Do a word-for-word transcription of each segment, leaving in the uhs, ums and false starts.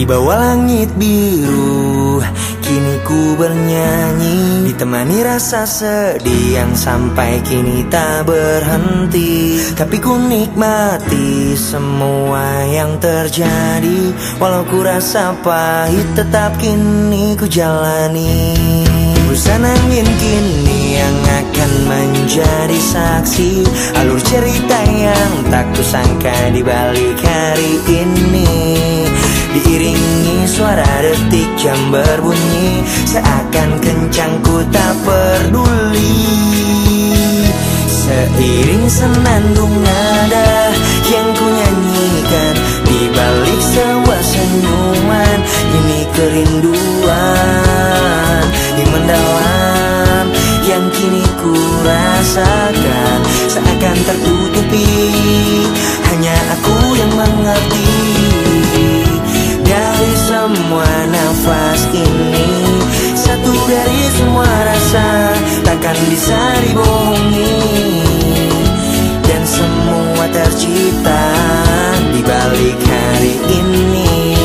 Di bawah langit biru, kini ku bernyanyi, ditemani rasa sedih yang sampai kini tak berhenti. Tapi ku nikmati semua yang terjadi, walau ku rasa pahit tetap kini ku jalani. Hembusan angin kini yang akan menjadi saksi alur cerita yang tak kusangka di balik hari ini. Diiringi suara detik jam berbunyi, seakan kencang ku tak peduli. Seiring senandung nada yang ku nyanyikan, di balik sebuah senyuman ini kerinduan yang mendalam yang kini ku rasakan, seakan tertutupi hanya aku yang mengerti. Dari semua nafas ini, satu dari semua rasa takkan bisa dibohongi, dan semua tercipta di balik hari ini.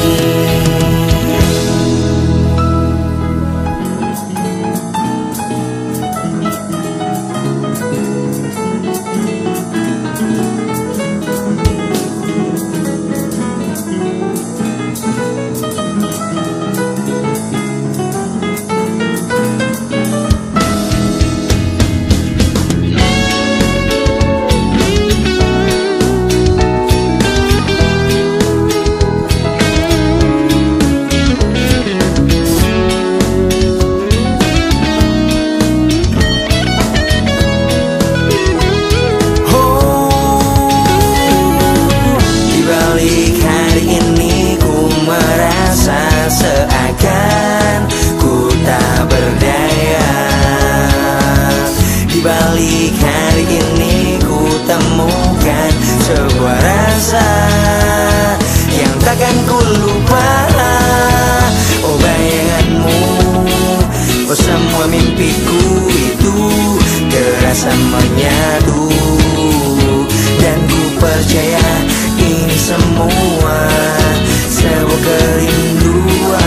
Seakan ku tak berdaya, di balik hari ini ku temukan sebuah rasa yang takkan ku lupa. Oh bayanganmu, oh semua mimpiku itu terasa menyatu, dan ku percaya ini semua sebuah kerinduan.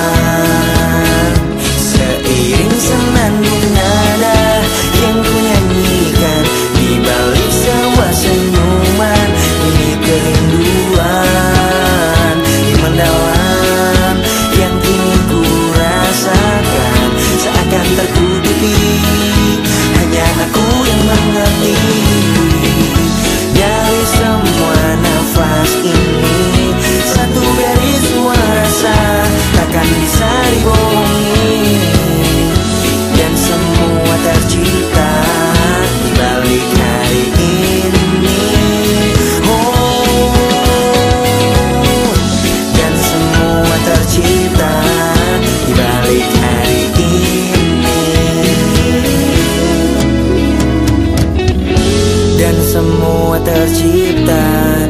Seiring senandung nada yang ku nyanyikan, di balik sebuah senyuman ini kerinduan yang mendalam yang kini ku rasakan, seakan tertutupi hanya aku yang mengerti. Dari semua nafas ini, satu dari semua rasa takkan bisa dibohongi, dan semua tercipta di balik hari ini. Oh, dan semua tercipta di balik hari ini, dan semua tercipta